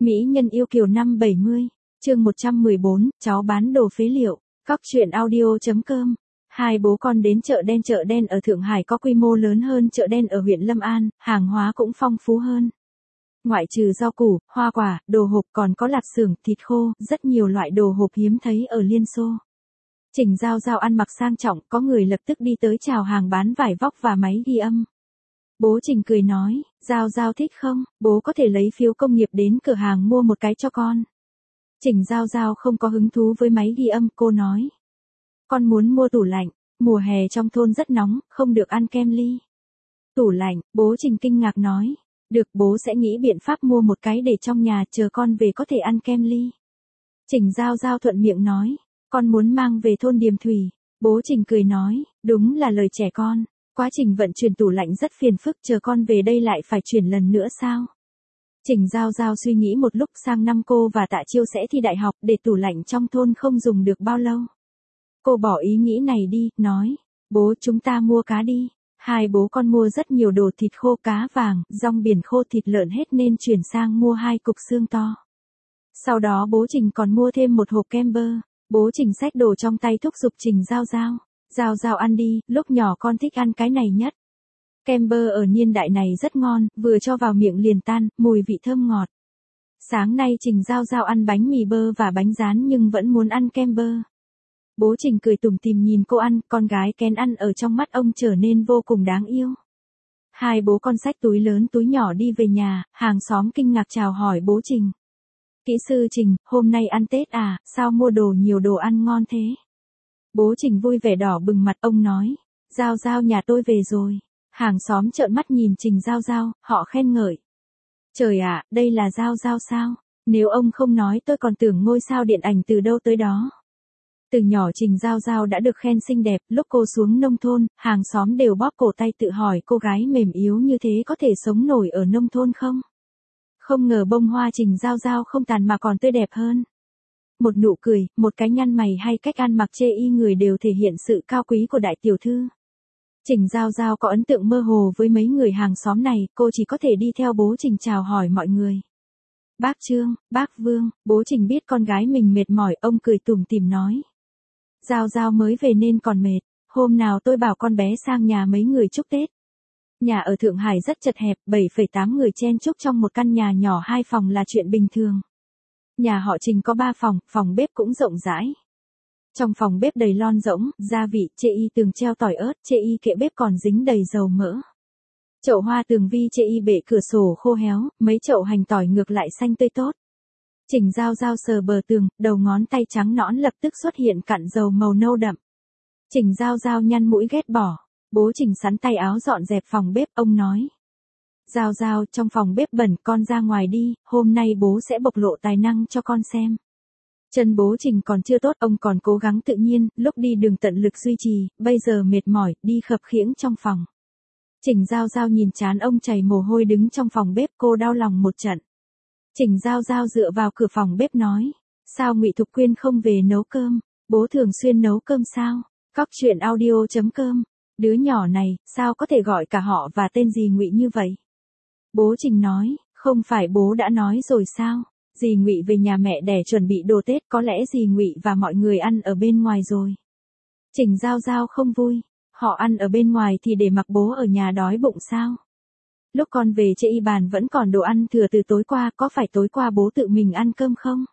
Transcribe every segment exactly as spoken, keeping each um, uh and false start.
Mỹ nhân yêu kiều năm bảy mươi, chương một trăm mười bốn, cháu bán đồ phế liệu, Cóc truyện audio chấm com. Hai bố con đến chợ đen. Chợ đen ở Thượng Hải có quy mô lớn hơn chợ đen ở huyện Lâm An, hàng hóa cũng phong phú hơn. Ngoại trừ rau củ, hoa quả, đồ hộp còn có lạp xưởng, thịt khô, rất nhiều loại đồ hộp hiếm thấy ở Liên Xô. Trình Giao Giao ăn mặc sang trọng, có người lập tức đi tới chào hàng bán vải vóc và máy ghi âm. Bố Trình cười nói, Giao Giao thích không, bố có thể lấy phiếu công nghiệp đến cửa hàng mua một cái cho con. Trình Giao Giao không có hứng thú với máy ghi âm, cô nói. Con muốn mua tủ lạnh, mùa hè trong thôn rất nóng, không được ăn kem ly. Tủ lạnh, bố Trình kinh ngạc nói. Được, bố sẽ nghĩ biện pháp mua một cái để trong nhà, chờ con về có thể ăn kem ly. Trình Giao Giao thuận miệng nói, con muốn mang về thôn Điềm Thủy. Bố Trình cười nói, đúng là lời trẻ con. Quá trình vận chuyển tủ lạnh rất phiền phức, chờ con về đây lại phải chuyển lần nữa sao? Trình Giao Giao suy nghĩ một lúc, sang năm cô và Tạ Chiêu sẽ thi đại học, để tủ lạnh trong thôn không dùng được bao lâu. Cô bỏ ý nghĩ này đi, nói, bố chúng ta mua cá đi. Hai bố con mua rất nhiều đồ thịt khô, cá vàng, rong biển khô, thịt lợn hết nên chuyển sang mua hai cục xương to. Sau đó bố Trình còn mua thêm một hộp kem bơ. Bố Trình xách đồ trong tay thúc giục Trình Giao Giao. Giao Giao ăn đi, lúc nhỏ con thích ăn cái này nhất. Kem bơ ở niên đại này rất ngon, vừa cho vào miệng liền tan, mùi vị thơm ngọt. Sáng nay Trình Giao Giao ăn bánh mì bơ và bánh rán nhưng vẫn muốn ăn kem bơ. Bố Trình cười tủm tỉm nhìn cô ăn, con gái kén ăn ở trong mắt ông trở nên vô cùng đáng yêu. Hai bố con xách túi lớn túi nhỏ đi về nhà, hàng xóm kinh ngạc chào hỏi bố Trình. Kỹ sư Trình, hôm nay ăn Tết à, sao mua đồ nhiều đồ ăn ngon thế? Bố Trình vui vẻ đỏ bừng mặt, ông nói, Giao Giao nhà tôi về rồi. Hàng xóm trợn mắt nhìn Trình Giao Giao, họ khen ngợi. Trời ạ, đây là Giao Giao sao? Nếu ông không nói tôi còn tưởng ngôi sao điện ảnh từ đâu tới đó. Từ nhỏ Trình Giao Giao đã được khen xinh đẹp, lúc cô xuống nông thôn, hàng xóm đều bóp cổ tay tự hỏi cô gái mềm yếu như thế có thể sống nổi ở nông thôn không? Không ngờ bông hoa Trình Giao Giao không tàn mà còn tươi đẹp hơn. Một nụ cười, một cái nhăn mày hay cách ăn mặc chê y người đều thể hiện sự cao quý của đại tiểu thư. Trình Giao Giao có ấn tượng mơ hồ với mấy người hàng xóm này, cô chỉ có thể đi theo bố Trình chào hỏi mọi người. Bác Trương, bác Vương, bố Trình biết con gái mình mệt mỏi, ông cười tủm tỉm nói. Giao Giao mới về nên còn mệt, hôm nào tôi bảo con bé sang nhà mấy người chúc Tết. Nhà ở Thượng Hải rất chật hẹp, bảy phẩy tám người chen chúc trong một căn nhà nhỏ hai phòng là chuyện bình thường. Nhà họ Trình có ba phòng, phòng bếp cũng rộng rãi. Trong phòng bếp đầy lon rỗng, gia vị, chê y tường treo tỏi ớt, chê y kệ bếp còn dính đầy dầu mỡ. Chậu hoa tường vi chê y bệ cửa sổ khô héo, mấy chậu hành tỏi ngược lại xanh tươi tốt. Trình Giao Giao sờ bờ tường, đầu ngón tay trắng nõn lập tức xuất hiện cặn dầu màu nâu đậm. Trình Giao Giao nhăn mũi ghét bỏ. Bố Trình sắn tay áo dọn dẹp phòng bếp, ông nói. Giao Giao, trong phòng bếp bẩn, con ra ngoài đi, hôm nay bố sẽ bộc lộ tài năng cho con xem. Chân bố Trình còn chưa tốt, ông còn cố gắng tự nhiên, lúc đi đường tận lực duy trì, bây giờ mệt mỏi, đi khập khiễng trong phòng. Trình Giao Giao nhìn trán ông chảy mồ hôi đứng trong phòng bếp, cô đau lòng một trận. Trình Giao Giao dựa vào cửa phòng bếp nói, sao Ngụy Thục Quyên không về nấu cơm, bố thường xuyên nấu cơm sao? Cóc truyện audio chấm com. Đứa nhỏ này, sao có thể gọi cả họ và tên dì Ngụy như vậy? Bố Trình nói, không phải bố đã nói rồi sao? Dì Ngụy về nhà mẹ đẻ chuẩn bị đồ Tết, có lẽ dì Ngụy và mọi người ăn ở bên ngoài rồi. Trình Giao Giao không vui, họ ăn ở bên ngoài thì để mặc bố ở nhà đói bụng sao? Lúc con về chê y bàn vẫn còn đồ ăn thừa từ tối qua, có phải tối qua bố tự mình ăn cơm không?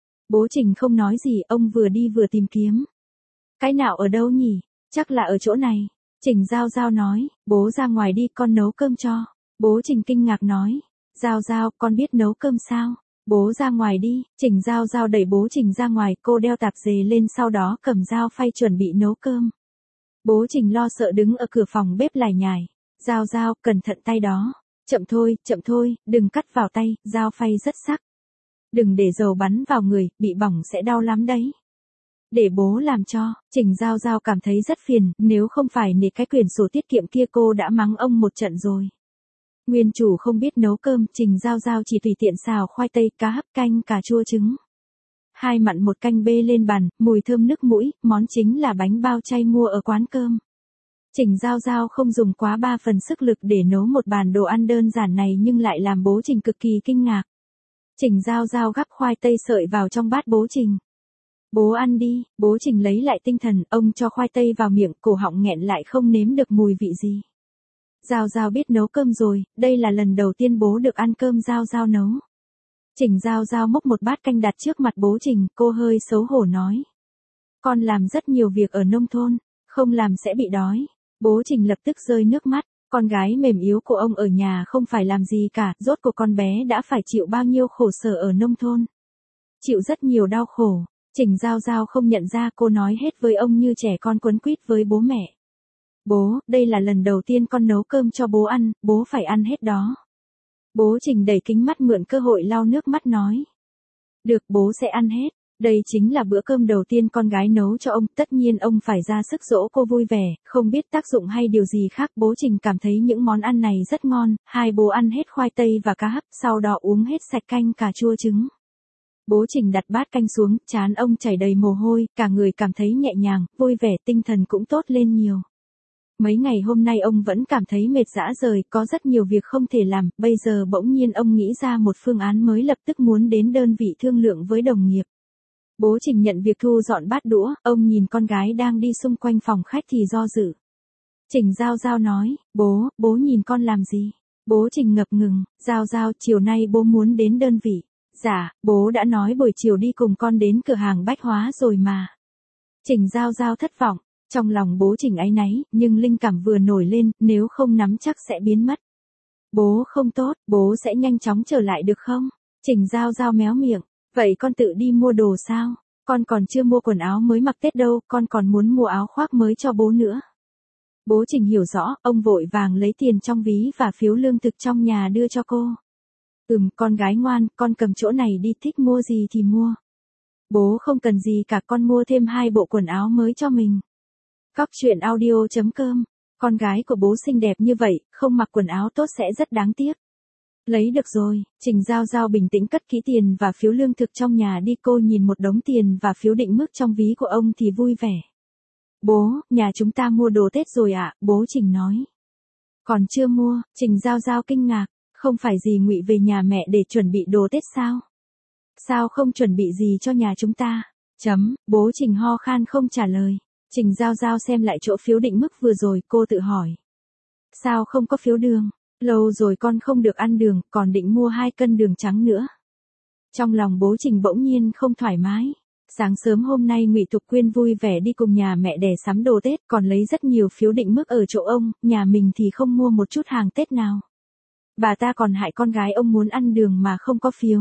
Bố Trình không nói gì, ông vừa đi vừa tìm kiếm. Cái nào ở đâu nhỉ? Chắc là ở chỗ này. Trình Giao Giao nói, bố ra ngoài đi, con nấu cơm cho. Bố Trình kinh ngạc nói, Giao Giao, con biết nấu cơm sao? Bố ra ngoài đi. Trình Giao Giao đẩy bố Trình ra ngoài, cô đeo tạp dề lên sau đó cầm dao phay chuẩn bị nấu cơm. Bố Trình lo sợ đứng ở cửa phòng bếp lải nhải. Giao Giao, cẩn thận tay đó. Chậm thôi, chậm thôi, đừng cắt vào tay, dao phay rất sắc. Đừng để dầu bắn vào người, bị bỏng sẽ đau lắm đấy. Để bố làm cho. Trình Giao Giao cảm thấy rất phiền, nếu không phải nể cái quyển sổ tiết kiệm kia cô đã mắng ông một trận rồi. Nguyên chủ không biết nấu cơm, Trình Giao Giao chỉ tùy tiện xào khoai tây, cá hấp, canh, cà chua trứng. Hai mặn một canh bê lên bàn, mùi thơm nức mũi, món chính là bánh bao chay mua ở quán cơm. Trình Giao Giao không dùng quá ba phần sức lực để nấu một bàn đồ ăn đơn giản này nhưng lại làm bố Trình cực kỳ kinh ngạc. Trình Giao Giao gắp khoai tây sợi vào trong bát bố Trình. Bố ăn đi, bố Trình lấy lại tinh thần, ông cho khoai tây vào miệng, cổ họng nghẹn lại không nếm được mùi vị gì. Giao Giao biết nấu cơm rồi, đây là lần đầu tiên bố được ăn cơm Giao Giao nấu. Trình Giao Giao múc một bát canh đặt trước mặt bố Trình, cô hơi xấu hổ nói. Con làm rất nhiều việc ở nông thôn, không làm sẽ bị đói. Bố Trình lập tức rơi nước mắt, con gái mềm yếu của ông ở nhà không phải làm gì cả, rốt cuộc con bé đã phải chịu bao nhiêu khổ sở ở nông thôn. Chịu rất nhiều đau khổ, Trình Giao Giao không nhận ra, cô nói hết với ông như trẻ con quấn quýt với bố mẹ. Bố, đây là lần đầu tiên con nấu cơm cho bố ăn, bố phải ăn hết đó. Bố Trình đẩy kính mắt mượn cơ hội lau nước mắt nói. Được, bố sẽ ăn hết. Đây chính là bữa cơm đầu tiên con gái nấu cho ông, tất nhiên ông phải ra sức dỗ cô vui vẻ, không biết tác dụng hay điều gì khác. Bố Trình cảm thấy những món ăn này rất ngon, hai bố ăn hết khoai tây và cá hấp, sau đó uống hết sạch canh cà chua trứng. Bố Trình đặt bát canh xuống, trán ông chảy đầy mồ hôi, cả người cảm thấy nhẹ nhàng, vui vẻ, tinh thần cũng tốt lên nhiều. Mấy ngày hôm nay ông vẫn cảm thấy mệt rã rời, có rất nhiều việc không thể làm, bây giờ bỗng nhiên ông nghĩ ra một phương án mới, lập tức muốn đến đơn vị thương lượng với đồng nghiệp. Bố Trình nhận việc thu dọn bát đũa, ông nhìn con gái đang đi xung quanh phòng khách thì do dự. Trình Giao Giao nói, bố, bố nhìn con làm gì? Bố Trình ngập ngừng, Giao Giao, chiều nay bố muốn đến đơn vị. Dạ, bố đã nói buổi chiều đi cùng con đến cửa hàng bách hóa rồi mà. Trình Giao Giao thất vọng, trong lòng bố Trình áy náy, nhưng linh cảm vừa nổi lên, nếu không nắm chắc sẽ biến mất. Bố không tốt, bố sẽ nhanh chóng trở lại được không? Trình Giao Giao méo miệng. Vậy con tự đi mua đồ sao? Con còn chưa mua quần áo mới mặc Tết đâu, con còn muốn mua áo khoác mới cho bố nữa. Bố Trình hiểu rõ, ông vội vàng lấy tiền trong ví và phiếu lương thực trong nhà đưa cho cô. Ừm, con gái ngoan, con cầm chỗ này đi, thích mua gì thì mua. Bố không cần gì cả, con mua thêm hai bộ quần áo mới cho mình. Cóc truyện audio chấm com, con gái của bố xinh đẹp như vậy, không mặc quần áo tốt sẽ rất đáng tiếc. Lấy được rồi, Trình Giao Giao bình tĩnh cất kỹ tiền và phiếu lương thực trong nhà đi, cô nhìn một đống tiền và phiếu định mức trong ví của ông thì vui vẻ. Bố, nhà chúng ta mua đồ Tết rồi ạ, bố Trình nói. Còn chưa mua, Trình Giao Giao kinh ngạc, không phải gì Ngụy về nhà mẹ để chuẩn bị đồ Tết sao? Sao không chuẩn bị gì cho nhà chúng ta? Chấm, bố Trình ho khan không trả lời. Trình Giao Giao xem lại chỗ phiếu định mức vừa rồi, cô tự hỏi. Sao không có phiếu đường? Lâu rồi con không được ăn đường, còn định mua hai cân đường trắng nữa. Trong lòng bố Trình bỗng nhiên không thoải mái. Sáng sớm hôm nay Ngụy Thục Quyên vui vẻ đi cùng nhà mẹ đẻ sắm đồ Tết, còn lấy rất nhiều phiếu định mức ở chỗ ông, nhà mình thì không mua một chút hàng Tết nào. Bà ta còn hại con gái ông muốn ăn đường mà không có phiếu.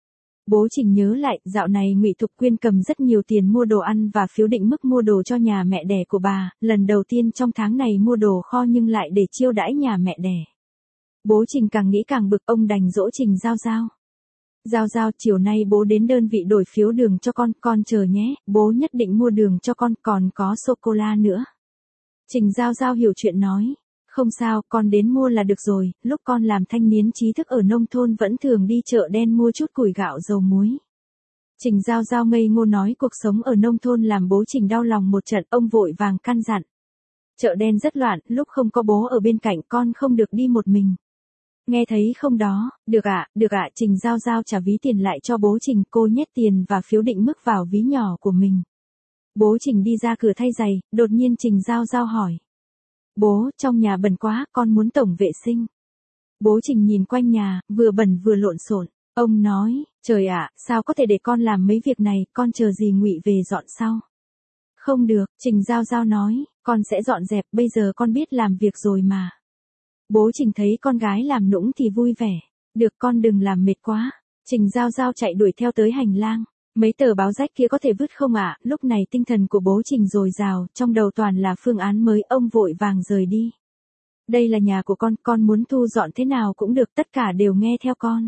Bố Trình nhớ lại, dạo này Ngụy Thục Quyên cầm rất nhiều tiền mua đồ ăn và phiếu định mức mua đồ cho nhà mẹ đẻ của bà, lần đầu tiên trong tháng này mua đồ kho nhưng lại để chiêu đãi nhà mẹ đẻ. Bố Trình càng nghĩ càng bực, ông đành dỗ Trình Giao Giao. Giao Giao, chiều nay bố đến đơn vị đổi phiếu đường cho con, con chờ nhé, bố nhất định mua đường cho con, còn có sô-cô-la nữa. Trình Giao Giao hiểu chuyện nói, không sao, con đến mua là được rồi, lúc con làm thanh niên trí thức ở nông thôn vẫn thường đi chợ đen mua chút củi gạo dầu muối. Trình Giao Giao ngây ngô nói cuộc sống ở nông thôn làm bố Trình đau lòng một trận, ông vội vàng căn dặn. Chợ đen rất loạn, lúc không có bố ở bên cạnh con không được đi một mình. Nghe thấy không đó, được ạ, được ạ, Trình Giao Giao trả ví tiền lại cho bố Trình, cô nhét tiền và phiếu định mức vào ví nhỏ của mình. Bố Trình đi ra cửa thay giày, đột nhiên Trình Giao Giao hỏi. Bố, trong nhà bẩn quá, con muốn tổng vệ sinh. Bố Trình nhìn quanh nhà, vừa bẩn vừa lộn xộn. Ông nói, trời ạ, sao có thể để con làm mấy việc này, con chờ gì Ngụy về dọn sau. Không được, Trình Giao Giao nói, con sẽ dọn dẹp, bây giờ con biết làm việc rồi mà. Bố Trình thấy con gái làm nũng thì vui vẻ. Được, con đừng làm mệt quá. Trình Giao Giao chạy đuổi theo tới hành lang. Mấy tờ báo rách kia có thể vứt không ạ? À? Lúc này tinh thần của bố Trình dồi dào, trong đầu toàn là phương án mới, ông vội vàng rời đi. Đây là nhà của con, con muốn thu dọn thế nào cũng được, tất cả đều nghe theo con.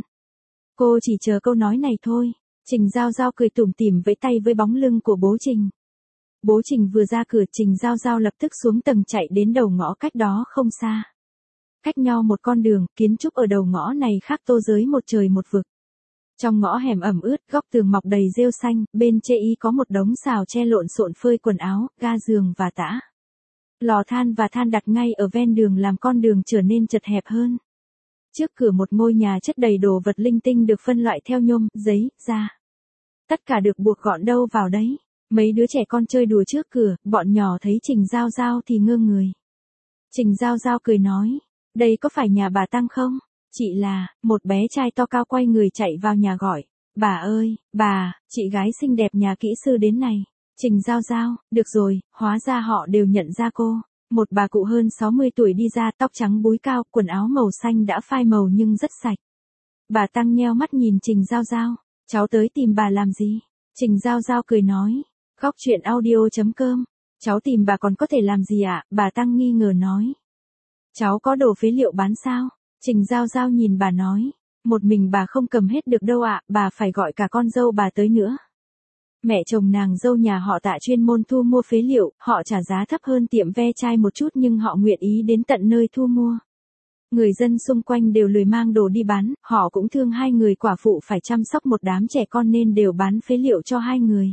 Cô chỉ chờ câu nói này thôi. Trình Giao Giao cười tủm tỉm vẫy tay với bóng lưng của bố Trình. Bố Trình vừa ra cửa, Trình Giao Giao lập tức xuống tầng chạy đến đầu ngõ cách đó không xa. Cách nhau một con đường, kiến trúc ở đầu ngõ này khác tô giới một trời một vực. Trong ngõ hẻm ẩm ướt, góc tường mọc đầy rêu xanh, bên chê y có một đống xào tre lộn xộn phơi quần áo, ga giường và tã. Lò than và than đặt ngay ở ven đường làm con đường trở nên chật hẹp hơn. Trước cửa một ngôi nhà chất đầy đồ vật linh tinh được phân loại theo nhôm, giấy, da. Tất cả được buộc gọn đâu vào đấy. Mấy đứa trẻ con chơi đùa trước cửa, bọn nhỏ thấy Trình Giao Giao thì ngơ người. Trình Giao Giao cười nói, đây có phải nhà bà Tăng không? Chị là, một bé trai to cao quay người chạy vào nhà gọi. Bà ơi, bà, chị gái xinh đẹp nhà kỹ sư đến này. Trình Giao Giao, được rồi, hóa ra họ đều nhận ra cô. Một bà cụ hơn sáu mươi tuổi đi ra, tóc trắng búi cao, quần áo màu xanh đã phai màu nhưng rất sạch. Bà Tăng nheo mắt nhìn Trình Giao Giao, cháu tới tìm bà làm gì? Trình Giao Giao cười nói, góc chuyện audio.com, cháu tìm bà còn có thể làm gì ạ? À? Bà Tăng nghi ngờ nói. Cháu có đồ phế liệu bán sao? Trình Giao Giao nhìn bà nói, một mình bà không cầm hết được đâu ạ, à, bà phải gọi cả con dâu bà tới nữa. Mẹ chồng nàng dâu nhà họ Tạ chuyên môn thu mua phế liệu, họ trả giá thấp hơn tiệm ve chai một chút nhưng họ nguyện ý đến tận nơi thu mua. Người dân xung quanh đều lười mang đồ đi bán, họ cũng thương hai người quả phụ phải chăm sóc một đám trẻ con nên đều bán phế liệu cho hai người.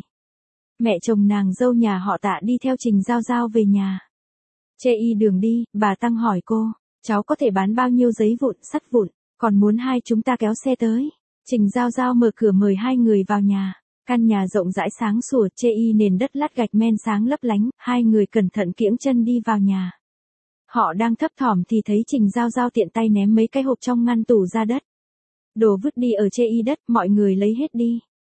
Mẹ chồng nàng dâu nhà họ Tạ đi theo Trình Giao Giao về nhà. Chê y đường đi, bà Tăng hỏi cô, cháu có thể bán bao nhiêu giấy vụn, sắt vụn, còn muốn hai chúng ta kéo xe tới. Trình Giao Giao mở cửa mời hai người vào nhà. Căn nhà rộng rãi sáng sủa, chê y nền đất lát gạch men sáng lấp lánh, hai người cẩn thận kiễng chân đi vào nhà. Họ đang thấp thỏm thì thấy Trình Giao Giao tiện tay ném mấy cái hộp trong ngăn tủ ra đất. Đồ vứt đi ở chê y đất, mọi người lấy hết đi.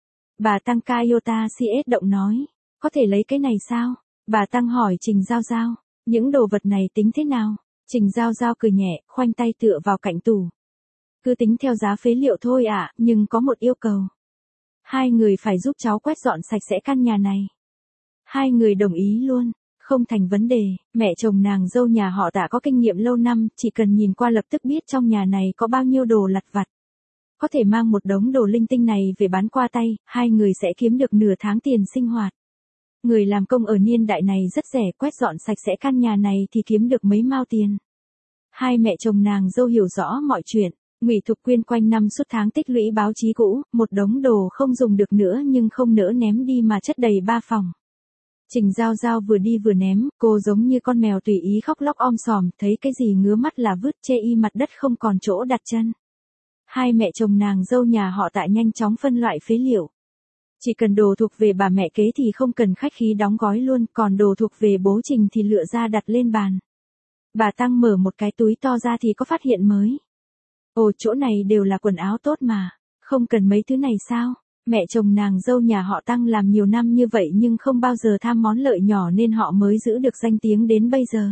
Bà Tăng Kayota xê ét động nói, có thể lấy cái này sao? Bà Tăng hỏi Trình Giao Giao, những đồ vật này tính thế nào? Trình Giao Giao cười nhẹ, khoanh tay tựa vào cạnh tủ. Cứ tính theo giá phế liệu thôi ạ, à, nhưng có một yêu cầu. Hai người phải giúp cháu quét dọn sạch sẽ căn nhà này. Hai người đồng ý luôn, không thành vấn đề, mẹ chồng nàng dâu nhà họ Tạ có kinh nghiệm lâu năm, chỉ cần nhìn qua lập tức biết trong nhà này có bao nhiêu đồ lặt vặt. Có thể mang một đống đồ linh tinh này về bán qua tay, hai người sẽ kiếm được nửa tháng tiền sinh hoạt. Người làm công ở niên đại này rất rẻ, quét dọn sạch sẽ căn nhà này thì kiếm được mấy mao tiền. Hai mẹ chồng nàng dâu hiểu rõ mọi chuyện. Ngụy Thục Quyên quanh năm suốt tháng tích lũy báo chí cũ, một đống đồ không dùng được nữa nhưng không nỡ ném đi mà chất đầy ba phòng. Trình Giao Giao vừa đi vừa ném, cô giống như con mèo tùy ý khóc lóc om sòm, thấy cái gì ngứa mắt là vứt, chê y mặt đất không còn chỗ đặt chân. Hai mẹ chồng nàng dâu nhà họ Tạ nhanh chóng phân loại phế liệu. Chỉ cần đồ thuộc về bà mẹ kế thì không cần khách khí đóng gói luôn, còn đồ thuộc về bố Trình thì lựa ra đặt lên bàn. Bà Tăng mở một cái túi to ra thì có phát hiện mới. Ồ, chỗ này đều là quần áo tốt mà, không cần mấy thứ này sao? Mẹ chồng nàng dâu nhà họ Tăng làm nhiều năm như vậy nhưng không bao giờ tham món lợi nhỏ nên họ mới giữ được danh tiếng đến bây giờ.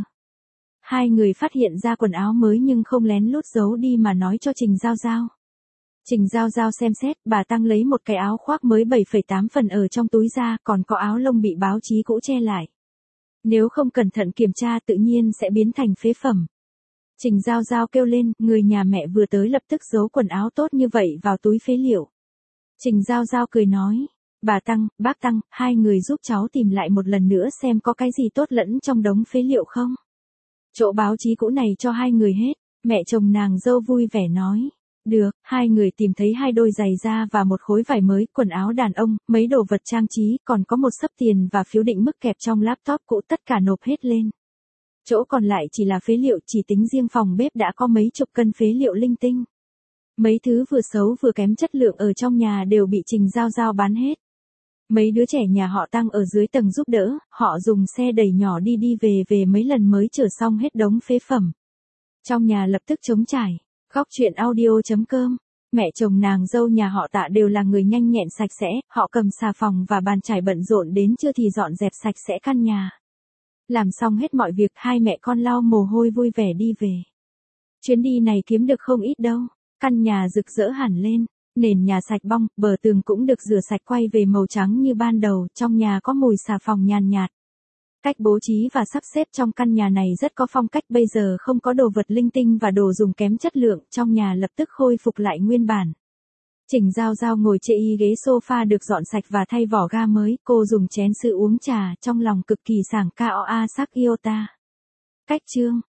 Hai người phát hiện ra quần áo mới nhưng không lén lút giấu đi mà nói cho Trình Giao Giao. Trình Giao Giao xem xét, bà Tăng lấy một cái áo khoác mới bảy phẩy tám phần ở trong túi ra, còn có áo lông bị báo chí cũ che lại. Nếu không cẩn thận kiểm tra tự nhiên sẽ biến thành phế phẩm. Trình Giao Giao kêu lên, người nhà mẹ vừa tới lập tức giấu quần áo tốt như vậy vào túi phế liệu. Trình Giao Giao cười nói, bà Tăng, bác Tăng, hai người giúp cháu tìm lại một lần nữa xem có cái gì tốt lẫn trong đống phế liệu không. Chỗ báo chí cũ này cho hai người hết, mẹ chồng nàng dâu vui vẻ nói. Được, hai người tìm thấy hai đôi giày da và một khối vải mới, quần áo đàn ông, mấy đồ vật trang trí, còn có một xấp tiền và phiếu định mức kẹp trong laptop cũ, tất cả nộp hết lên. Chỗ còn lại chỉ là phế liệu, chỉ tính riêng phòng bếp đã có mấy chục cân phế liệu linh tinh. Mấy thứ vừa xấu vừa kém chất lượng ở trong nhà đều bị Trình Giao Giao bán hết. Mấy đứa trẻ nhà họ Tăng ở dưới tầng giúp đỡ, họ dùng xe đẩy nhỏ đi đi về về mấy lần mới chở xong hết đống phế phẩm. Trong nhà lập tức trống trải. Góc chuyện audio.com. Mẹ chồng nàng dâu nhà họ Tạ đều là người nhanh nhẹn sạch sẽ, họ cầm xà phòng và bàn chải bận rộn đến trưa thì dọn dẹp sạch sẽ căn nhà. Làm xong hết mọi việc, hai mẹ con lau mồ hôi vui vẻ đi về. Chuyến đi này kiếm được không ít đâu, căn nhà rực rỡ hẳn lên, nền nhà sạch bong, bờ tường cũng được rửa sạch quay về màu trắng như ban đầu, trong nhà có mùi xà phòng nhàn nhạt. Cách bố trí và sắp xếp trong căn nhà này rất có phong cách, bây giờ không có đồ vật linh tinh và đồ dùng kém chất lượng, trong nhà lập tức khôi phục lại nguyên bản. Trình Giao Giao ngồi chê y ghế sofa được dọn sạch và thay vỏ ga mới, cô dùng chén sứ uống trà, trong lòng cực kỳ sảng cao a sắc iota. Cách chương